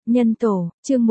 Nhân tổ, chương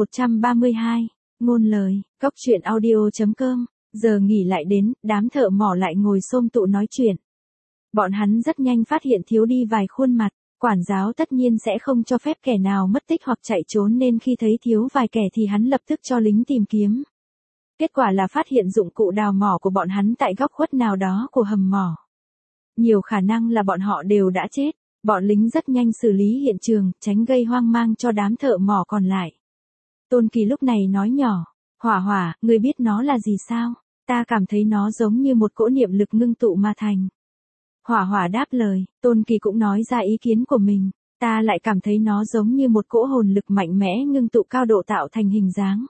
132, ngôn lời, cóc truyện audio.com, giờ nghỉ lại đến, đám thợ mỏ lại ngồi xôm tụ nói chuyện. Bọn hắn rất nhanh phát hiện thiếu đi vài khuôn mặt, quản giáo tất nhiên sẽ không cho phép kẻ nào mất tích hoặc chạy trốn nên khi thấy thiếu vài kẻ thì hắn lập tức cho lính tìm kiếm. Kết quả là phát hiện dụng cụ đào mỏ của bọn hắn tại góc khuất nào đó của hầm mỏ. Nhiều khả năng là bọn họ đều đã chết. Bọn lính rất nhanh xử lý hiện trường, tránh gây hoang mang cho đám thợ mỏ còn lại. Tôn Kỳ lúc này nói nhỏ, Hỏa Hỏa, ngươi biết nó là gì sao? Ta cảm thấy nó giống như một cỗ niệm lực ngưng tụ mà thành. Hỏa Hỏa đáp lời, Tôn Kỳ cũng nói ra ý kiến của mình, ta lại cảm thấy nó giống như một cỗ hồn lực mạnh mẽ ngưng tụ cao độ tạo thành hình dáng.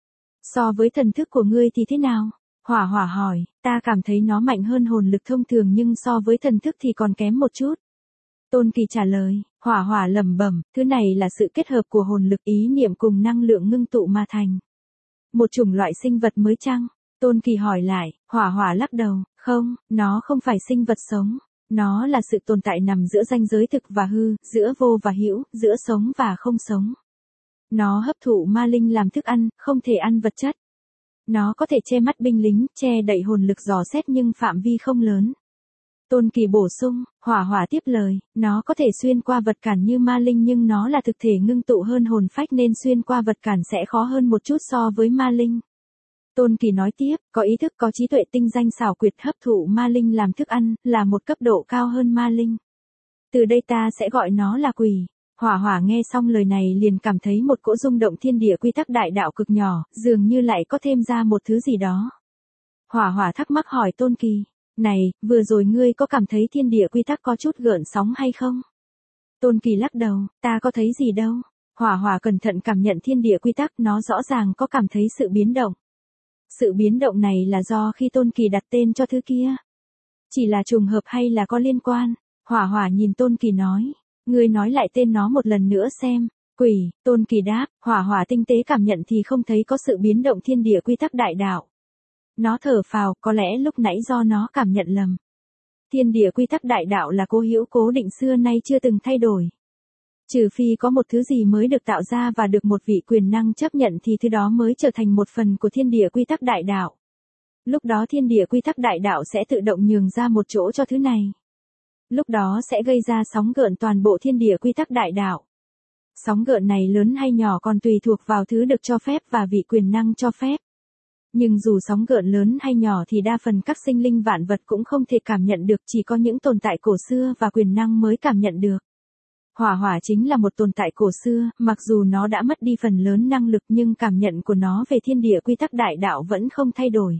So với thần thức của ngươi thì thế nào? Hỏa Hỏa hỏi, ta cảm thấy nó mạnh hơn hồn lực thông thường nhưng so với thần thức thì còn kém một chút. Tôn Kỳ trả lời, Hỏa Hỏa lẩm bẩm, thứ này là sự kết hợp của hồn lực ý niệm cùng năng lượng ngưng tụ mà thành. Một chủng loại sinh vật mới chăng? Tôn Kỳ hỏi lại, Hỏa Hỏa lắc đầu, không, nó không phải sinh vật sống. Nó là sự tồn tại nằm giữa ranh giới thực và hư, giữa vô và hữu, giữa sống và không sống. Nó hấp thụ ma linh làm thức ăn, không thể ăn vật chất. Nó có thể che mắt binh lính, che đậy hồn lực dò xét nhưng phạm vi không lớn. Tôn Kỳ bổ sung, Hỏa Hỏa tiếp lời, nó có thể xuyên qua vật cản như ma linh nhưng nó là thực thể ngưng tụ hơn hồn phách nên xuyên qua vật cản sẽ khó hơn một chút so với ma linh. Tôn Kỳ nói tiếp, có ý thức có trí tuệ tinh danh xảo quyệt hấp thụ ma linh làm thức ăn, là một cấp độ cao hơn ma linh. Từ đây ta sẽ gọi nó là quỷ. Hỏa Hỏa nghe xong lời này liền cảm thấy một cỗ rung động thiên địa quy tắc đại đạo cực nhỏ, dường như lại có thêm ra một thứ gì đó. Hỏa Hỏa thắc mắc hỏi Tôn Kỳ, này, vừa rồi ngươi có cảm thấy thiên địa quy tắc có chút gợn sóng hay không? Tôn Kỳ lắc đầu, ta có thấy gì đâu. Hỏa Hỏa cẩn thận cảm nhận thiên địa quy tắc, nó rõ ràng có cảm thấy sự biến động. Sự biến động này là do khi Tôn Kỳ đặt tên cho thứ kia. Chỉ là trùng hợp hay là có liên quan? Hỏa Hỏa nhìn Tôn Kỳ nói, ngươi nói lại tên nó một lần nữa xem. Quỷ, Tôn Kỳ đáp, Hỏa Hỏa tinh tế cảm nhận thì không thấy có sự biến động thiên địa quy tắc đại đạo. Nó thở phào, có lẽ lúc nãy do nó cảm nhận lầm. Thiên địa quy tắc đại đạo là cố hữu cố định xưa nay chưa từng thay đổi. Trừ phi có một thứ gì mới được tạo ra và được một vị quyền năng chấp nhận thì thứ đó mới trở thành một phần của thiên địa quy tắc đại đạo. Lúc đó thiên địa quy tắc đại đạo sẽ tự động nhường ra một chỗ cho thứ này. Lúc đó sẽ gây ra sóng gợn toàn bộ thiên địa quy tắc đại đạo. Sóng gợn này lớn hay nhỏ còn tùy thuộc vào thứ được cho phép và vị quyền năng cho phép. Nhưng dù sóng gợn lớn hay nhỏ thì đa phần các sinh linh vạn vật cũng không thể cảm nhận được, chỉ có những tồn tại cổ xưa và quyền năng mới cảm nhận được. Hỏa Hỏa chính là một tồn tại cổ xưa, mặc dù nó đã mất đi phần lớn năng lực nhưng cảm nhận của nó về thiên địa quy tắc đại đạo vẫn không thay đổi.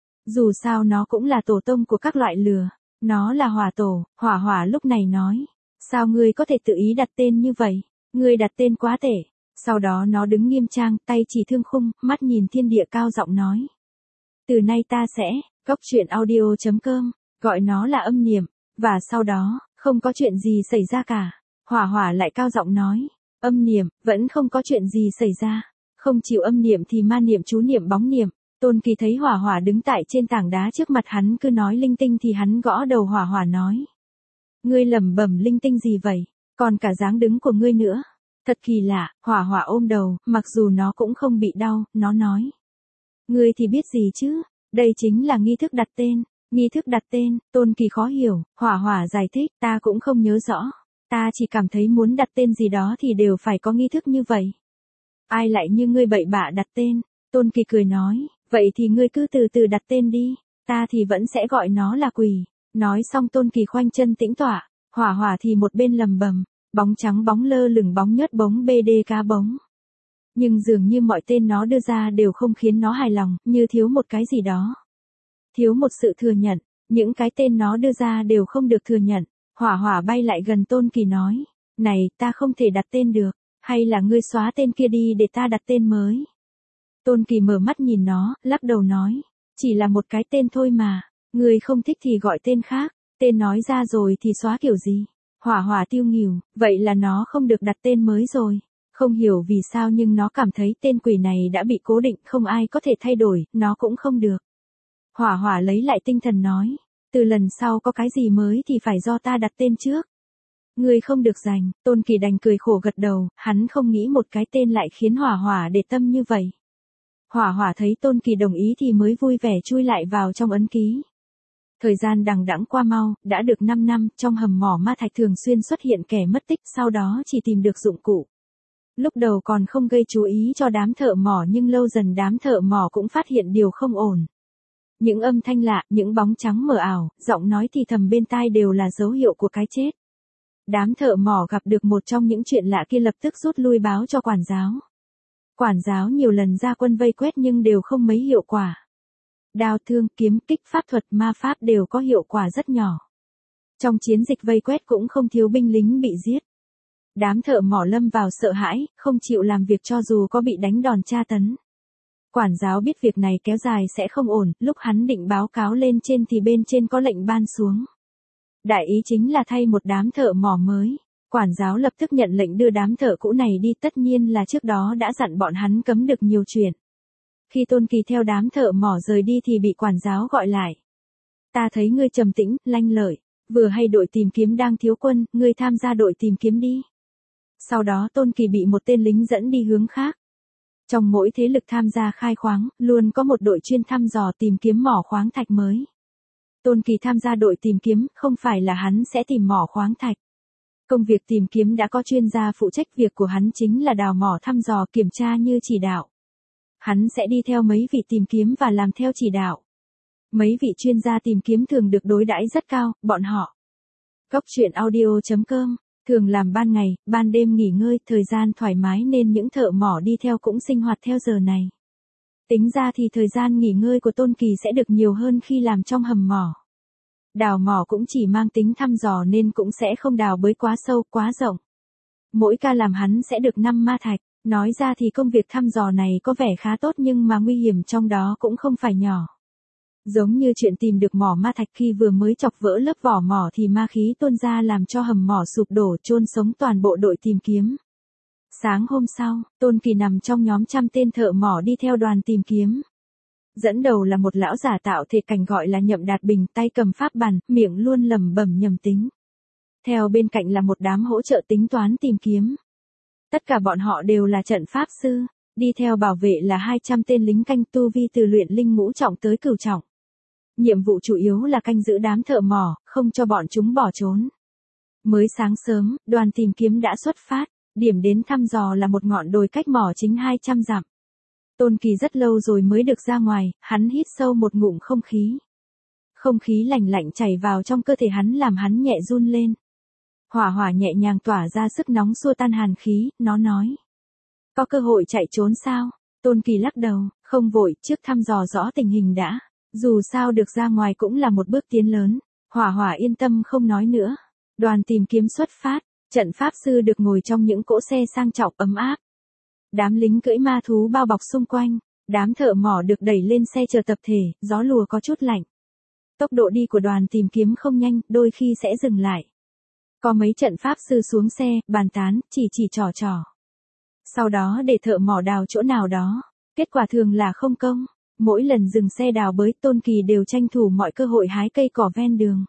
Dù sao nó cũng là tổ tông của các loại lửa. Nó là Hỏa Tổ. Hỏa Hỏa lúc này nói, sao ngươi có thể tự ý đặt tên như vậy? Ngươi đặt tên quá tệ. Sau đó nó đứng nghiêm trang, tay chỉ thương khung, mắt nhìn thiên địa cao giọng nói. Từ nay ta sẽ, cóc truyện audio.com, gọi nó là âm niệm, và sau đó, không có chuyện gì xảy ra cả. Hỏa Hỏa lại cao giọng nói, âm niệm, vẫn không có chuyện gì xảy ra. Không chịu âm niệm thì ma niệm chú niệm bóng niệm. Tôn Kỳ thấy Hỏa Hỏa đứng tại trên tảng đá trước mặt hắn cứ nói linh tinh thì hắn gõ đầu Hỏa Hỏa nói. Ngươi lẩm bẩm linh tinh gì vậy, còn cả dáng đứng của ngươi nữa. Thật kỳ lạ, Hỏa Hỏa ôm đầu, mặc dù nó cũng không bị đau, nó nói. Ngươi thì biết gì chứ, đây chính là nghi thức đặt tên. Nghi thức đặt tên, Tôn Kỳ khó hiểu, Hỏa Hỏa giải thích, ta cũng không nhớ rõ. Ta chỉ cảm thấy muốn đặt tên gì đó thì đều phải có nghi thức như vậy. Ai lại như ngươi bậy bạ đặt tên? Tôn Kỳ cười nói, vậy thì ngươi cứ từ từ đặt tên đi, ta thì vẫn sẽ gọi nó là quỷ. Nói xong Tôn Kỳ khoanh chân tĩnh tọa, Hỏa Hỏa thì một bên lầm bầm. Bóng trắng bóng lơ lửng bóng nhớt bóng BD cá bóng. Nhưng dường như mọi tên nó đưa ra đều không khiến nó hài lòng, như thiếu một cái gì đó. Thiếu một sự thừa nhận, những cái tên nó đưa ra đều không được thừa nhận. Hỏa Hỏa bay lại gần Tôn Kỳ nói, này, ta không thể đặt tên được, hay là ngươi xóa tên kia đi để ta đặt tên mới. Tôn Kỳ mở mắt nhìn nó, lắc đầu nói, chỉ là một cái tên thôi mà, ngươi không thích thì gọi tên khác, tên nói ra rồi thì xóa kiểu gì. Hỏa Hỏa tiêu nghỉu, vậy là nó không được đặt tên mới rồi. Không hiểu vì sao nhưng nó cảm thấy tên quỷ này đã bị cố định, không ai có thể thay đổi, nó cũng không được. Hỏa Hỏa lấy lại tinh thần nói, từ lần sau có cái gì mới thì phải do ta đặt tên trước. Ngươi không được giành, Tôn Kỳ đành cười khổ gật đầu, hắn không nghĩ một cái tên lại khiến Hỏa Hỏa để tâm như vậy. Hỏa Hỏa thấy Tôn Kỳ đồng ý thì mới vui vẻ chui lại vào trong ấn ký. Thời gian đằng đẵng qua mau, đã được 5 năm, trong hầm mỏ ma thạch thường xuyên xuất hiện kẻ mất tích, sau đó chỉ tìm được dụng cụ. Lúc đầu còn không gây chú ý cho đám thợ mỏ nhưng lâu dần đám thợ mỏ cũng phát hiện điều không ổn. Những âm thanh lạ, những bóng trắng mờ ảo, giọng nói thì thầm bên tai đều là dấu hiệu của cái chết. Đám thợ mỏ gặp được một trong những chuyện lạ kia lập tức rút lui báo cho quản giáo. Quản giáo nhiều lần ra quân vây quét nhưng đều không mấy hiệu quả. Đao thương, kiếm, kích pháp thuật, ma pháp đều có hiệu quả rất nhỏ. Trong chiến dịch vây quét cũng không thiếu binh lính bị giết. Đám thợ mỏ lâm vào sợ hãi, không chịu làm việc cho dù có bị đánh đòn tra tấn. Quản giáo biết việc này kéo dài sẽ không ổn, lúc hắn định báo cáo lên trên thì bên trên có lệnh ban xuống. Đại ý chính là thay một đám thợ mỏ mới. Quản giáo lập tức nhận lệnh đưa đám thợ cũ này đi, tất nhiên là trước đó đã dặn bọn hắn cấm được nhiều chuyện. Khi Tôn Kỳ theo đám thợ mỏ rời đi thì bị quản giáo gọi lại. Ta thấy ngươi trầm tĩnh, lanh lợi, vừa hay đội tìm kiếm đang thiếu quân, ngươi tham gia đội tìm kiếm đi. Sau đó Tôn Kỳ bị một tên lính dẫn đi hướng khác. Trong mỗi thế lực tham gia khai khoáng, luôn có một đội chuyên thăm dò tìm kiếm mỏ khoáng thạch mới. Tôn Kỳ tham gia đội tìm kiếm, không phải là hắn sẽ tìm mỏ khoáng thạch. Công việc tìm kiếm đã có chuyên gia phụ trách, việc của hắn chính là đào mỏ thăm dò kiểm tra như chỉ đạo. Hắn sẽ đi theo mấy vị tìm kiếm và làm theo chỉ đạo. Mấy vị chuyên gia tìm kiếm thường được đối đãi rất cao, bọn họ. Góc truyện audio.com, thường làm ban ngày, ban đêm nghỉ ngơi, thời gian thoải mái nên những thợ mỏ đi theo cũng sinh hoạt theo giờ này. Tính ra thì thời gian nghỉ ngơi của Tôn Kỳ sẽ được nhiều hơn khi làm trong hầm mỏ. Đào mỏ cũng chỉ mang tính thăm dò nên cũng sẽ không đào bới quá sâu, quá rộng. Mỗi ca làm hắn sẽ được 5 ma thạch. Nói ra thì công việc thăm dò này có vẻ khá tốt nhưng mà nguy hiểm trong đó cũng không phải nhỏ. Giống như chuyện tìm được mỏ ma thạch, khi vừa mới chọc vỡ lớp vỏ mỏ thì ma khí tuôn ra làm cho hầm mỏ sụp đổ, chôn sống toàn bộ đội tìm kiếm. Sáng hôm sau, Tôn Kỳ nằm trong nhóm trăm tên thợ mỏ đi theo đoàn tìm kiếm. Dẫn đầu là một lão giả tạo thể cảnh gọi là Nhậm Đạt Bình, tay cầm pháp bàn, miệng luôn lẩm bẩm nhầm tính. Theo bên cạnh là một đám hỗ trợ tính toán tìm kiếm. Tất cả bọn họ đều là trận pháp sư, đi theo bảo vệ là 200 tên lính canh tu vi từ luyện linh ngũ trọng tới cửu trọng. Nhiệm vụ chủ yếu là canh giữ đám thợ mỏ, không cho bọn chúng bỏ trốn. Mới sáng sớm, đoàn tìm kiếm đã xuất phát, điểm đến thăm dò là một ngọn đồi cách mỏ chính 200 dặm. Tôn Kỳ rất lâu rồi mới được ra ngoài, hắn hít sâu một ngụm không khí. Không khí lạnh lạnh chảy vào trong cơ thể hắn làm hắn nhẹ run lên. Hỏa Hỏa nhẹ nhàng tỏa ra sức nóng xua tan hàn khí, nó nói. Có cơ hội chạy trốn sao? Tôn Kỳ lắc đầu, không vội, trước thăm dò rõ tình hình đã. Dù sao được ra ngoài cũng là một bước tiến lớn. Hỏa Hỏa yên tâm không nói nữa. Đoàn tìm kiếm xuất phát, trận pháp sư được ngồi trong những cỗ xe sang trọng ấm áp. Đám lính cưỡi ma thú bao bọc xung quanh. Đám thợ mỏ được đẩy lên xe chờ tập thể, gió lùa có chút lạnh. Tốc độ đi của đoàn tìm kiếm không nhanh, đôi khi sẽ dừng lại. Có mấy trận pháp sư xuống xe, bàn tán, chỉ trò. Sau đó để thợ mỏ đào chỗ nào đó. Kết quả thường là không công. Mỗi lần dừng xe đào bới, Tôn Kỳ đều tranh thủ mọi cơ hội hái cây cỏ ven đường.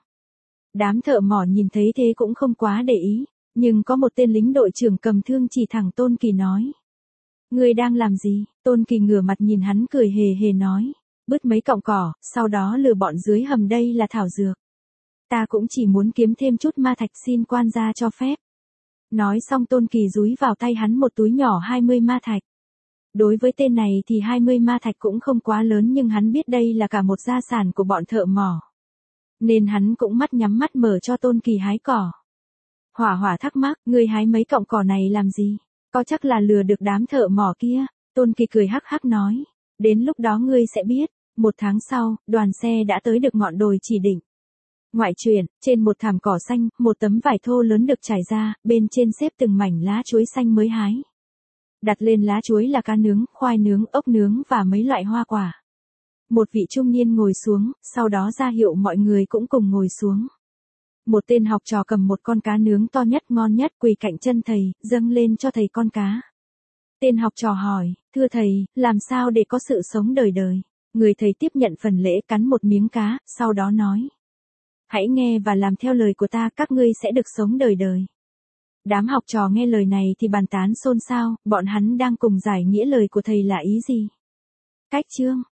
Đám thợ mỏ nhìn thấy thế cũng không quá để ý. Nhưng có một tên lính đội trưởng cầm thương chỉ thẳng Tôn Kỳ nói. Ngươi đang làm gì? Tôn Kỳ ngửa mặt nhìn hắn cười hề hề nói. Bứt mấy cọng cỏ, sau đó lừa bọn dưới hầm, đây là thảo dược. Ta cũng chỉ muốn kiếm thêm chút ma thạch, xin quan gia cho phép. Nói xong Tôn Kỳ dúi vào tay hắn một túi nhỏ 20 ma thạch. Đối với tên này thì 20 ma thạch cũng không quá lớn nhưng hắn biết đây là cả một gia sản của bọn thợ mỏ. Nên hắn cũng mắt nhắm mắt mở cho Tôn Kỳ hái cỏ. Hỏa Hỏa thắc mắc, ngươi hái mấy cọng cỏ này làm gì? Có chắc là lừa được đám thợ mỏ kia? Tôn Kỳ cười hắc hắc nói. Đến lúc đó ngươi sẽ biết. 1 tháng sau, đoàn xe đã tới được ngọn đồi chỉ định. Ngoại truyện, trên một thảm cỏ xanh, một tấm vải thô lớn được trải ra, bên trên xếp từng mảnh lá chuối xanh mới hái. Đặt lên lá chuối là cá nướng, khoai nướng, ốc nướng và mấy loại hoa quả. Một vị trung niên ngồi xuống, sau đó ra hiệu mọi người cũng cùng ngồi xuống. Một tên học trò cầm một con cá nướng to nhất ngon nhất quỳ cạnh chân thầy, dâng lên cho thầy con cá. Tên học trò hỏi, thưa thầy, làm sao để có sự sống đời đời? Người thầy tiếp nhận phần lễ cắn một miếng cá, sau đó nói. Hãy nghe và làm theo lời của ta, các ngươi sẽ được sống đời đời. Đám học trò nghe lời này thì bàn tán xôn xao, bọn hắn đang cùng giải nghĩa lời của thầy là ý gì. Cách chương